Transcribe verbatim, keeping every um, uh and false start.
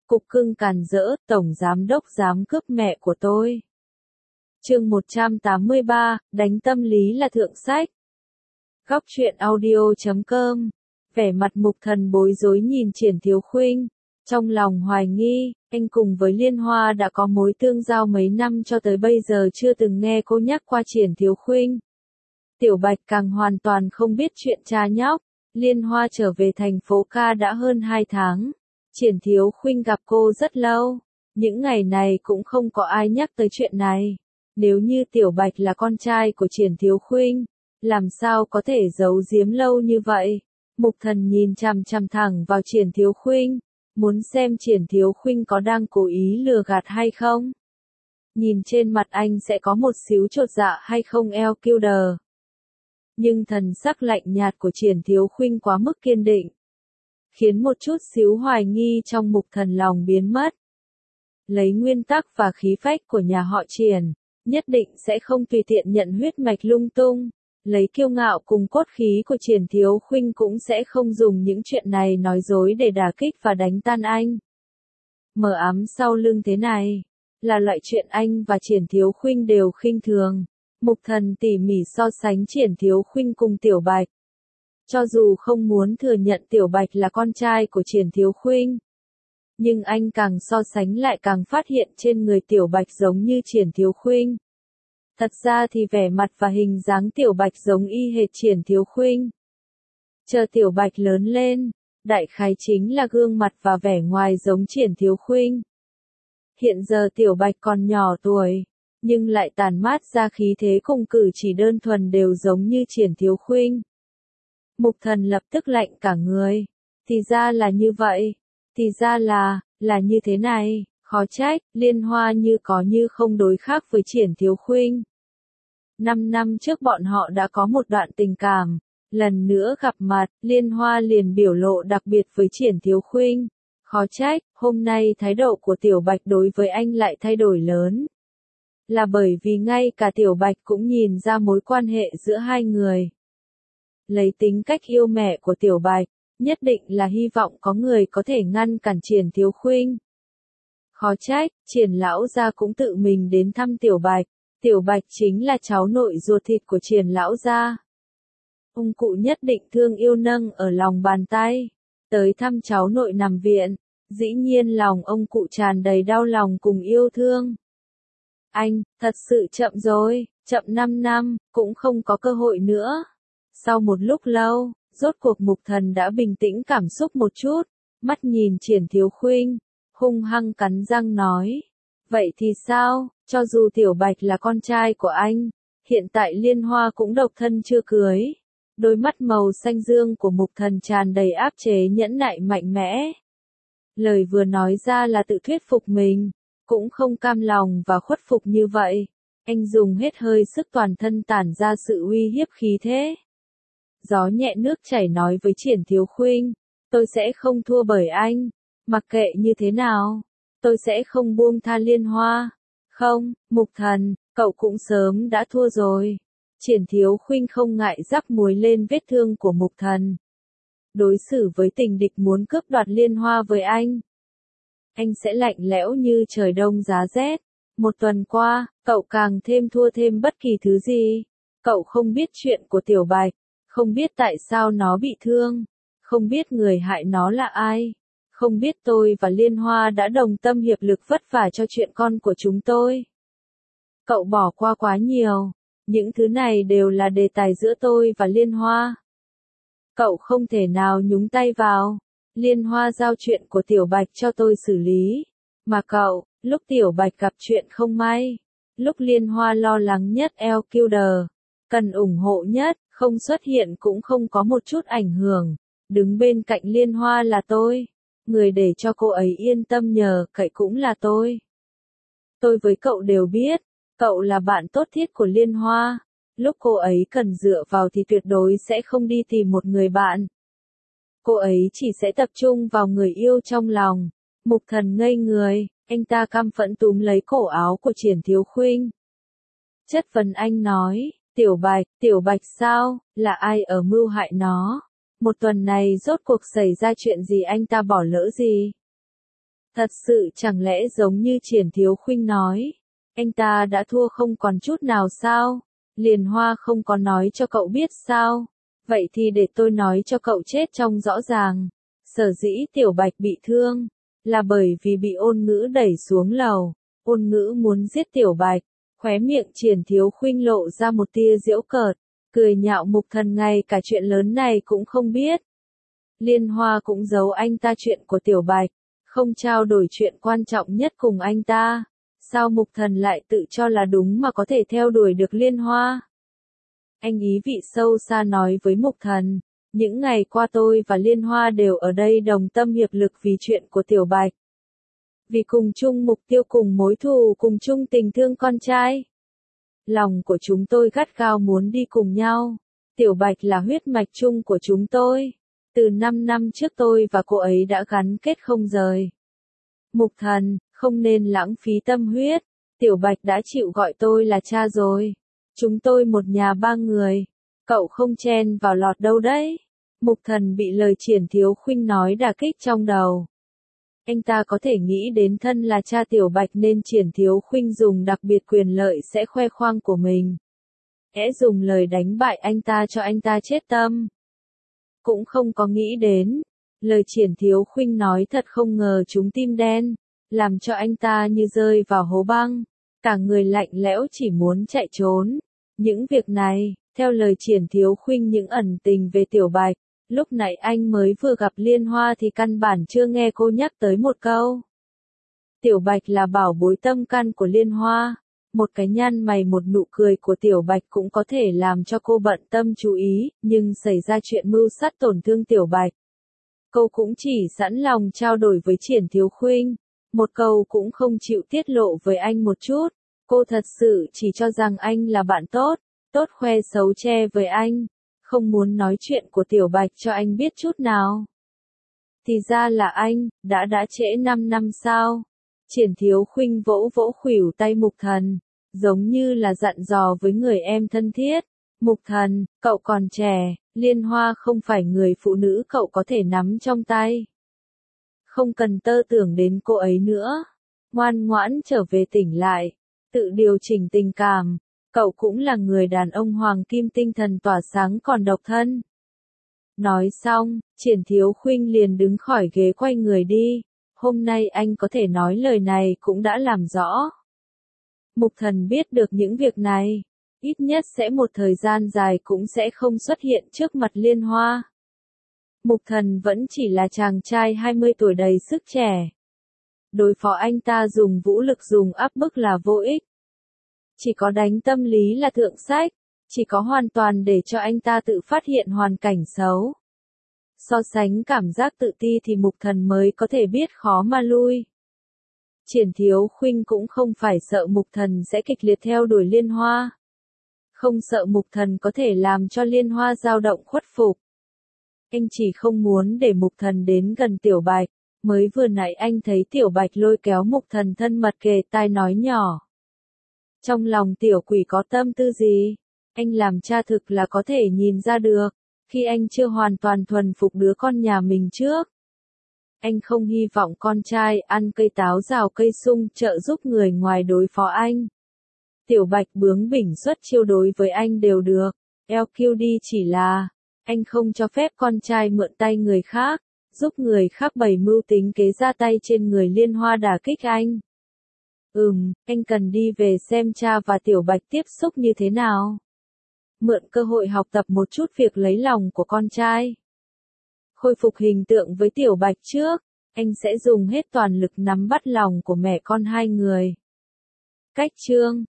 Cục cưng càn rỡ, tổng giám đốc dám cướp mẹ của tôi. Chương một trăm tám mươi ba, đánh tâm lý là thượng sách. Góc truyện audio chấm com. Vẻ mặt Mục Thần bối rối nhìn Triển Thiếu Khuynh, trong lòng hoài nghi, anh cùng với Liên Hoa đã có mối tương giao mấy năm cho tới bây giờ chưa từng nghe cô nhắc qua Triển Thiếu Khuynh. Tiểu Bạch càng hoàn toàn không biết chuyện cha nhóc. Liên Hoa trở về thành phố ca đã hơn hai tháng. Triển Thiếu Khuynh gặp cô rất lâu. Những ngày này cũng không có ai nhắc tới chuyện này. Nếu như Tiểu Bạch là con trai của Triển Thiếu Khuynh, làm sao có thể giấu giếm lâu như vậy? Mục Thần nhìn chằm chằm thẳng vào Triển Thiếu Khuynh, muốn xem Triển Thiếu Khuynh có đang cố ý lừa gạt hay không. Nhìn trên mặt anh sẽ có một xíu chột dạ hay không eo kiêu đờ. Nhưng thần sắc lạnh nhạt của Triển Thiếu Khuynh quá mức kiên định, khiến một chút xíu hoài nghi trong Mục Thần lòng biến mất. Lấy nguyên tắc và khí phách của nhà họ Triển, nhất định sẽ không tùy tiện nhận huyết mạch lung tung. Lấy kiêu ngạo cùng cốt khí của Triển Thiếu Khuynh cũng sẽ không dùng những chuyện này nói dối để đả kích và đánh tan anh. Mờ ám sau lưng thế này, là loại chuyện anh và Triển Thiếu Khuynh đều khinh thường. Mục Thần tỉ mỉ so sánh Triển Thiếu Khuynh cùng Tiểu Bạch. Cho dù không muốn thừa nhận Tiểu Bạch là con trai của Triển Thiếu Khuynh, nhưng anh càng so sánh lại càng phát hiện trên người Tiểu Bạch giống như Triển Thiếu Khuynh. Thật ra thì vẻ mặt và hình dáng Tiểu Bạch giống y hệt Triển Thiếu Khuynh. Chờ Tiểu Bạch lớn lên, đại khái chính là gương mặt và vẻ ngoài giống Triển Thiếu Khuynh. Hiện giờ Tiểu Bạch còn nhỏ tuổi, nhưng lại tản mát ra khí thế cùng cử chỉ đơn thuần đều giống như Triển Thiếu Khuynh. Mục Thần lập tức lạnh cả người. Thì ra là như vậy. Thì ra là, là như thế này. Khó trách, Liên Hoa như có như không đối khác với Triển Thiếu Khuynh. Năm năm trước bọn họ đã có một đoạn tình cảm. Lần nữa gặp mặt, Liên Hoa liền biểu lộ đặc biệt với Triển Thiếu Khuynh. Khó trách, hôm nay thái độ của Tiểu Bạch đối với anh lại thay đổi lớn. Là bởi vì ngay cả Tiểu Bạch cũng nhìn ra mối quan hệ giữa hai người. Lấy tính cách yêu mẹ của Tiểu Bạch, nhất định là hy vọng có người có thể ngăn cản Triển Thiếu Khuynh. Khó trách, Triển lão gia cũng tự mình đến thăm Tiểu Bạch. Tiểu Bạch chính là cháu nội ruột thịt của Triển lão gia. Ông cụ nhất định thương yêu nâng ở lòng bàn tay. Tới thăm cháu nội nằm viện, dĩ nhiên lòng ông cụ tràn đầy đau lòng cùng yêu thương. Anh, thật sự chậm rồi, chậm năm năm, cũng không có cơ hội nữa. Sau một lúc lâu, rốt cuộc Mục Thần đã bình tĩnh cảm xúc một chút, mắt nhìn Triển Thiếu Khuynh, hung hăng cắn răng nói. Vậy thì sao, cho dù Tiểu Bạch là con trai của anh, hiện tại Liên Hoa cũng độc thân chưa cưới. Đôi mắt màu xanh dương của Mục Thần tràn đầy áp chế nhẫn nại mạnh mẽ. Lời vừa nói ra là tự thuyết phục mình, cũng không cam lòng và khuất phục như vậy. Anh dùng hết hơi sức toàn thân tản ra sự uy hiếp khí thế. Gió nhẹ nước chảy nói với Triển Thiếu Khuynh, tôi sẽ không thua bởi anh, mặc kệ như thế nào, tôi sẽ không buông tha Liên Hoa. Không, Mục Thần, cậu cũng sớm đã thua rồi. Triển Thiếu Khuynh không ngại rắc muối lên vết thương của Mục Thần. Đối xử với tình địch muốn cướp đoạt Liên Hoa với anh, anh sẽ lạnh lẽo như trời đông giá rét. Một tuần qua, cậu càng thêm thua thêm bất kỳ thứ gì. Cậu không biết chuyện của Tiểu Bạch, không biết tại sao nó bị thương, không biết người hại nó là ai, không biết tôi và Liên Hoa đã đồng tâm hiệp lực vất vả cho chuyện con của chúng tôi. Cậu bỏ qua quá nhiều, những thứ này đều là đề tài giữa tôi và Liên Hoa. Cậu không thể nào nhúng tay vào. Liên Hoa giao chuyện của Tiểu Bạch cho tôi xử lý, mà cậu, lúc Tiểu Bạch gặp chuyện không may, lúc Liên Hoa lo lắng nhất eo kiêu đờ, cần ủng hộ nhất, không xuất hiện cũng không có một chút ảnh hưởng, đứng bên cạnh Liên Hoa là tôi, người để cho cô ấy yên tâm nhờ cậy cũng là tôi. Tôi với cậu đều biết, cậu là bạn tốt thiết của Liên Hoa, lúc cô ấy cần dựa vào thì tuyệt đối sẽ không đi tìm một người bạn. Cô ấy chỉ sẽ tập trung vào người yêu trong lòng. Mục Thần ngây người, anh ta căm phẫn túm lấy cổ áo của Triển Thiếu Khuynh. Chất vấn anh nói, Tiểu Bạch, Tiểu Bạch sao, là ai ở mưu hại nó? Một tuần này rốt cuộc xảy ra chuyện gì, anh ta bỏ lỡ gì? Thật sự chẳng lẽ giống như Triển Thiếu Khuynh nói, anh ta đã thua không còn chút nào sao? Liền Hoa không có nói cho cậu biết sao? Vậy thì để tôi nói cho cậu chết trong rõ ràng. Sở dĩ Tiểu Bạch bị thương, là bởi vì bị Ôn Ngữ đẩy xuống lầu. Ôn Ngữ muốn giết Tiểu Bạch, khóe miệng Triển Thiếu Khuynh lộ ra một tia giễu cợt, cười nhạo Mục Thần ngay cả chuyện lớn này cũng không biết. Liên Hoa cũng giấu anh ta chuyện của Tiểu Bạch, không trao đổi chuyện quan trọng nhất cùng anh ta. Sao Mục Thần lại tự cho là đúng mà có thể theo đuổi được Liên Hoa? Anh ý vị sâu xa nói với Mục Thần, những ngày qua tôi và Liên Hoa đều ở đây đồng tâm hiệp lực vì chuyện của Tiểu Bạch. Vì cùng chung mục tiêu, cùng mối thù, cùng chung tình thương con trai. Lòng của chúng tôi gắt gao muốn đi cùng nhau. Tiểu Bạch là huyết mạch chung của chúng tôi. Từ năm năm trước tôi và cô ấy đã gắn kết không rời. Mục Thần, không nên lãng phí tâm huyết. Tiểu Bạch đã chịu gọi tôi là cha rồi. Chúng tôi một nhà ba người. Cậu không chen vào lọt đâu đấy. Mục Thần bị lời Triển Thiếu Khuynh nói đả kích trong đầu. Anh ta có thể nghĩ đến thân là cha Tiểu Bạch nên Triển Thiếu Khuynh dùng đặc biệt quyền lợi sẽ khoe khoang của mình. Kẽ dùng lời đánh bại anh ta cho anh ta chết tâm. Cũng không có nghĩ đến. Lời Triển Thiếu Khuynh nói thật không ngờ trúng tim đen. Làm cho anh ta như rơi vào hố băng. Cả người lạnh lẽo chỉ muốn chạy trốn. Những việc này, theo lời Triển Thiếu Khuynh những ẩn tình về Tiểu Bạch. Lúc nãy anh mới vừa gặp Liên Hoa thì căn bản chưa nghe cô nhắc tới một câu. Tiểu Bạch là bảo bối tâm can của Liên Hoa. Một cái nhăn mày một nụ cười của Tiểu Bạch cũng có thể làm cho cô bận tâm chú ý, nhưng xảy ra chuyện mưu sát tổn thương Tiểu Bạch. Cô cũng chỉ sẵn lòng trao đổi với Triển Thiếu Khuynh. Một câu cũng không chịu tiết lộ với anh một chút. Cô thật sự chỉ cho rằng anh là bạn tốt, tốt khoe xấu che với anh. Không muốn nói chuyện của Tiểu Bạch cho anh biết chút nào. Thì ra là anh, đã đã trễ năm năm sao? Triển Thiếu Khuynh vỗ vỗ khuỷu tay Mục Thần, giống như là dặn dò với người em thân thiết. Mục Thần, cậu còn trẻ, Liên Hoa không phải người phụ nữ cậu có thể nắm trong tay. Không cần tơ tưởng đến cô ấy nữa. Ngoan ngoãn trở về tỉnh lại, tự điều chỉnh tình cảm. Cậu cũng là người đàn ông hoàng kim tinh thần tỏa sáng còn độc thân. Nói xong, Triển Thiếu Khuynh liền đứng khỏi ghế quay người đi. Hôm nay anh có thể nói lời này cũng đã làm rõ. Mục Thần biết được những việc này. Ít nhất sẽ một thời gian dài cũng sẽ không xuất hiện trước mặt Liên Hoa. Mục Thần vẫn chỉ là chàng trai hai mươi tuổi đầy sức trẻ. Đối phó anh ta dùng vũ lực dùng áp bức là vô ích. Chỉ có đánh tâm lý là thượng sách, chỉ có hoàn toàn để cho anh ta tự phát hiện hoàn cảnh xấu. So sánh cảm giác tự ti thì Mục Thần mới có thể biết khó mà lui. Triển Thiếu Khuynh cũng không phải sợ Mục Thần sẽ kịch liệt theo đuổi Liên Hoa. Không sợ Mục Thần có thể làm cho Liên Hoa dao động khuất phục. Anh chỉ không muốn để Mục Thần đến gần Tiểu Bạch. Mới vừa nãy anh thấy Tiểu Bạch lôi kéo Mục Thần thân mật kề tai nói nhỏ. Trong lòng tiểu quỷ có tâm tư gì? Anh làm cha thực là có thể nhìn ra được, khi anh chưa hoàn toàn thuần phục đứa con nhà mình trước. Anh không hy vọng con trai ăn cây táo rào cây sung trợ giúp người ngoài đối phó anh. Tiểu Bạch bướng bỉnh xuất chiêu đối với anh đều được, lờ quy đê chỉ là, anh không cho phép con trai mượn tay người khác, giúp người khác bày mưu tính kế ra tay trên người Liên Hoa đả kích anh. Ừm, anh cần đi về xem cha và Tiểu Bạch tiếp xúc như thế nào. Mượn cơ hội học tập một chút việc lấy lòng của con trai. Khôi phục hình tượng với Tiểu Bạch trước, anh sẽ dùng hết toàn lực nắm bắt lòng của mẹ con hai người. Cách chương